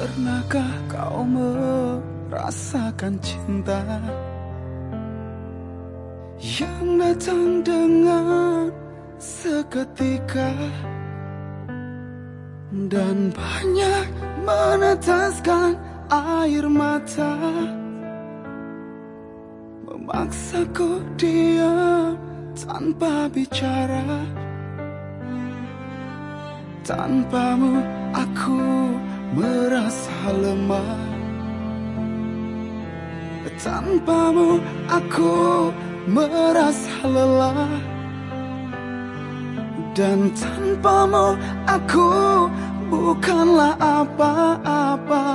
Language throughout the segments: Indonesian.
Pernahkah kau merasakan cinta yang datang dengan seketika dan banyak meneteskan air mata, memaksaku diam tanpa bicara. Tanpamu aku merasa lemah, tanpamu aku merasa lelah, dan tanpamu aku bukanlah apa-apa.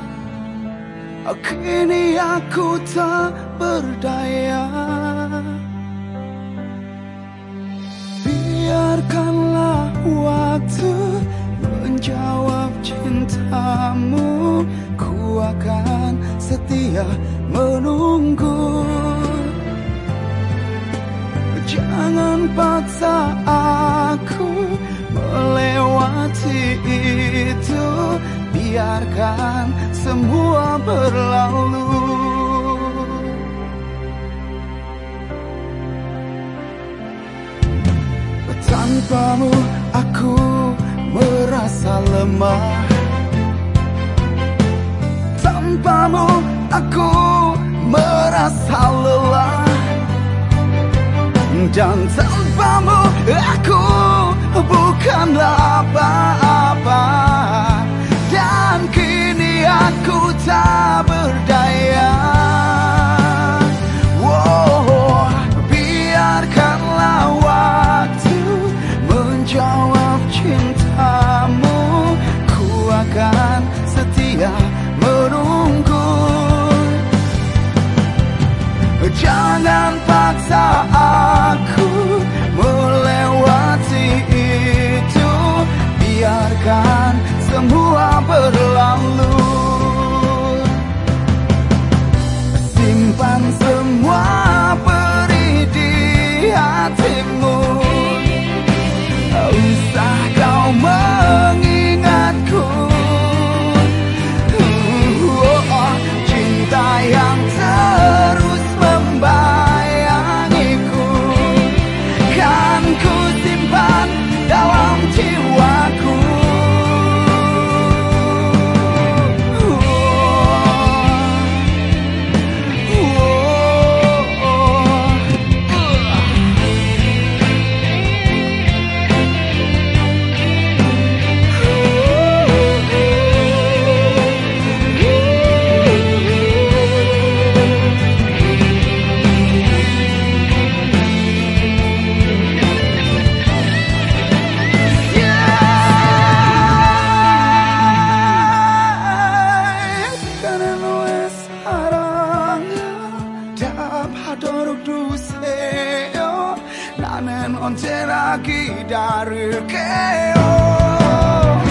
Kini aku tak berdaya. Biarkanlah waktu menjawab cintamu. Ku akan setia menunggu. Jangan paksa aku melewati itu. Biarkan semua berlalu. Tanpamu aku merasa lemah, tanpamu aku merasa lelah, dan tanpamu aku bukanlah apa-apa. Dan kini aku tak berdaya. Wow, biarkanlah waktu menjawab cintamu. Ku akan setia menunggu. Jangan paksa aku melewati itu. Biarkan semua berlalu. Simpan semua perih di hatimu. Tak usah kau mengingatku. Cinta yang terus membayangiku kan ku simpan dalam jiwaku. Nanen ontera dari chaos.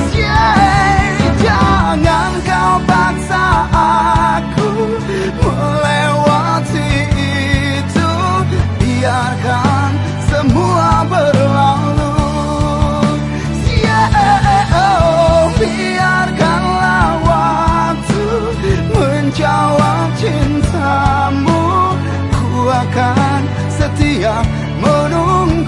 Jangan kau paksa aku melewati itu. Biarkan semua berlalu. Biarkanlah waktu menjawab cintamu. Ku akan setia menunggu.